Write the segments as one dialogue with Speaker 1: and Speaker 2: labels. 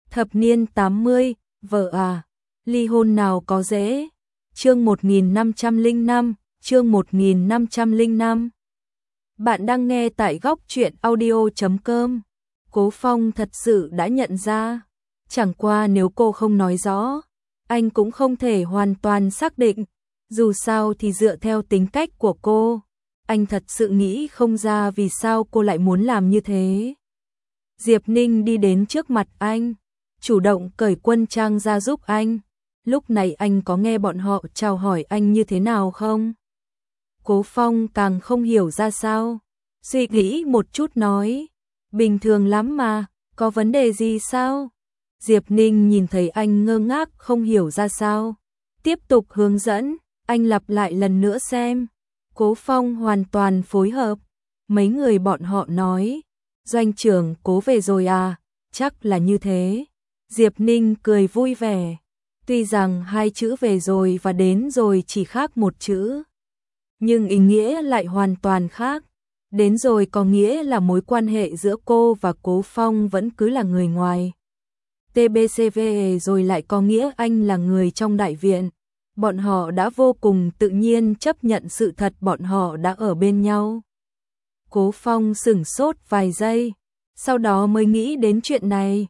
Speaker 1: Thập niên 80, vợ à, ly hôn nào có dễ. Chương 1505, chương 1505. Bạn đang nghe tại góc truyện audio.com. Cố Phong thật sự đã nhận ra, chẳng qua nếu cô không nói rõ, anh cũng không thể hoàn toàn xác định, dù sao thì dựa theo tính cách của cô, anh thật sự nghĩ không ra vì sao cô lại muốn làm như thế. Diệp Ninh đi đến trước mặt anh, chủ động cởi quân trang ra giúp anh. Lúc này anh có nghe bọn họ chào hỏi anh như thế nào không? Cố Phong càng không hiểu ra sao, suy nghĩ một chút nói, bình thường lắm mà, có vấn đề gì sao? Diệp Ninh nhìn thấy anh ngơ ngác không hiểu ra sao, tiếp tục hướng dẫn, anh lặp lại lần nữa xem. Cố Phong hoàn toàn phối hợp, mấy người bọn họ nói, doanh trưởng Cố về rồi à, chắc là như thế. Diệp Ninh cười vui vẻ, tuy rằng hai chữ về rồi và đến rồi chỉ khác một chữ, nhưng ý nghĩa lại hoàn toàn khác. Đến rồi có nghĩa là mối quan hệ giữa cô và Cố Phong vẫn cứ là người ngoài. TBCV rồi lại có nghĩa anh là người trong đại viện. Bọn họ đã vô cùng tự nhiên chấp nhận sự thật bọn họ đã ở bên nhau. Cố Phong sửng sốt vài giây, sau đó mới nghĩ đến chuyện này.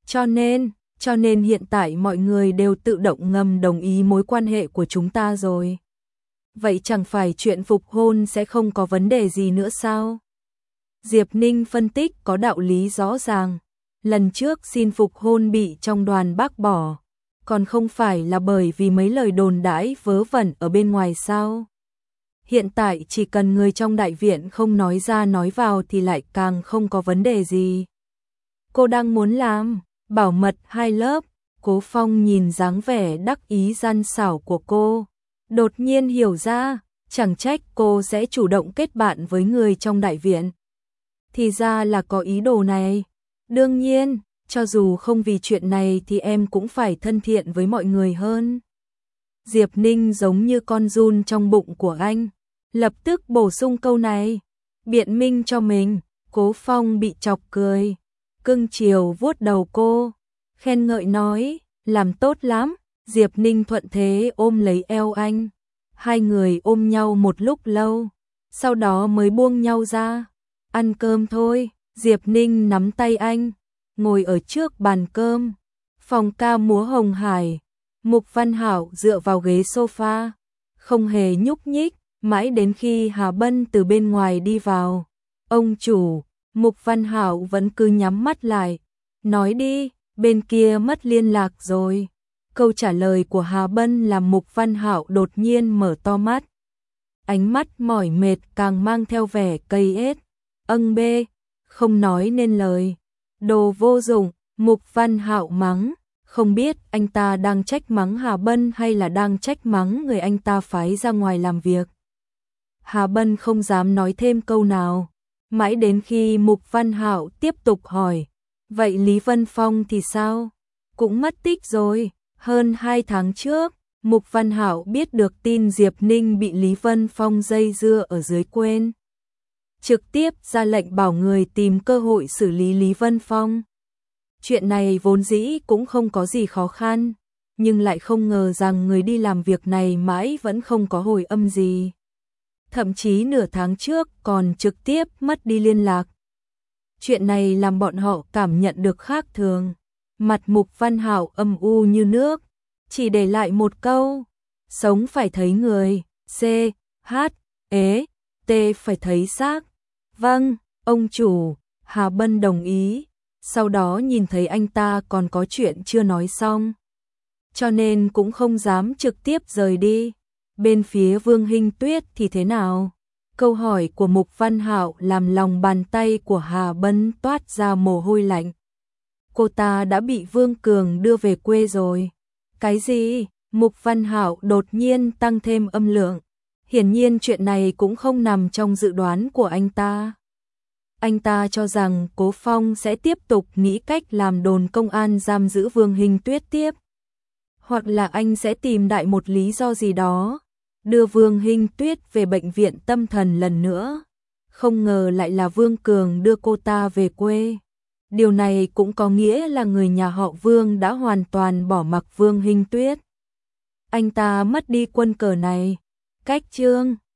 Speaker 1: Cho nên hiện tại mọi người đều tự động ngầm đồng ý mối quan hệ của chúng ta rồi. Vậy chẳng phải chuyện phục hôn sẽ không có vấn đề gì nữa sao? Diệp Ninh phân tích có đạo lý rõ ràng. Lần trước xin phục hôn bị trong đoàn bác bỏ, còn không phải là bởi vì mấy lời đồn đãi vớ vẩn ở bên ngoài sao? Hiện tại chỉ cần người trong đại viện không nói ra nói vào thì lại càng không có vấn đề gì. Cô đang muốn làm bảo mật hai lớp. Cố Phong nhìn dáng vẻ đắc ý gian xảo của cô, đột nhiên hiểu ra, chẳng trách cô sẽ chủ động kết bạn với người trong đại viện. Thì ra là có ý đồ này. Đương nhiên, cho dù không vì chuyện này thì em cũng phải thân thiện với mọi người hơn. Diệp Ninh giống như con giun trong bụng của anh, lập tức bổ sung câu này, biện minh cho mình. Cố Phong bị chọc cười, cưng chiều vuốt đầu cô, khen ngợi nói, làm tốt lắm. Diệp Ninh thuận thế ôm lấy eo anh, hai người ôm nhau một lúc lâu, sau đó mới buông nhau ra. Ăn cơm thôi. Diệp Ninh nắm tay anh, ngồi ở trước bàn cơm. Phòng ca múa Hồng Hải, Mục Văn Hảo dựa vào ghế sofa, không hề nhúc nhích, mãi đến khi Hà Bân từ bên ngoài đi vào. Ông chủ, Mục Văn Hảo vẫn cứ nhắm mắt lại. Nói đi, bên kia mất liên lạc rồi. Câu trả lời của Hà Bân làm Mục Văn Hảo đột nhiên mở to mắt. Ánh mắt mỏi mệt càng mang theo vẻ cay ết. Bê, không nói nên lời. Đồ vô dụng. Mục Văn Hạo mắng, không biết anh ta đang trách mắng Hà Bân hay là đang trách mắng người anh ta phái ra ngoài làm việc. Hà Bân không dám nói thêm câu nào, mãi đến khi Mục Văn Hạo tiếp tục hỏi, vậy Lý Vân Phong thì sao? Cũng mất tích rồi. Hơn 2 tháng trước, Mục Văn Hạo biết được tin Diệp Ninh bị Lý Vân Phong dây dưa ở dưới quên, trực tiếp ra lệnh bảo người tìm cơ hội xử lý Lý Vân Phong. Chuyện này vốn dĩ cũng không có gì khó khăn, nhưng lại không ngờ rằng người đi làm việc này mãi vẫn không có hồi âm gì. Thậm chí nửa tháng trước còn trực tiếp mất đi liên lạc. Chuyện này làm bọn họ cảm nhận được khác thường. Mặt Mục Văn Hạo âm u như nước, chỉ để lại một câu, sống phải thấy người, T phải thấy xác. Vâng, ông chủ. Hà Bân đồng ý, sau đó nhìn thấy anh ta còn có chuyện chưa nói xong, cho nên cũng không dám trực tiếp rời đi. Bên phía Vương Hinh Tuyết thì thế nào? Câu hỏi của Mục Văn Hạo làm lòng bàn tay của Hà Bân toát ra mồ hôi lạnh. Cô ta đã bị Vương Cường đưa về quê rồi. Cái gì? Mục Văn Hạo đột nhiên tăng thêm âm lượng. Hiển nhiên chuyện này cũng không nằm trong dự đoán của anh ta. Anh ta cho rằng Cố Phong sẽ tiếp tục nghĩ cách làm đồn công an giam giữ Vương Hinh Tuyết tiếp. Hoặc là anh sẽ tìm đại một lý do gì đó, đưa Vương Hinh Tuyết về bệnh viện tâm thần lần nữa. Không ngờ lại là Vương Cường đưa cô ta về quê. Điều này cũng có nghĩa là người nhà họ Vương đã hoàn toàn bỏ mặc Vương Hinh Tuyết. Anh ta mất đi quân cờ này. Cách chương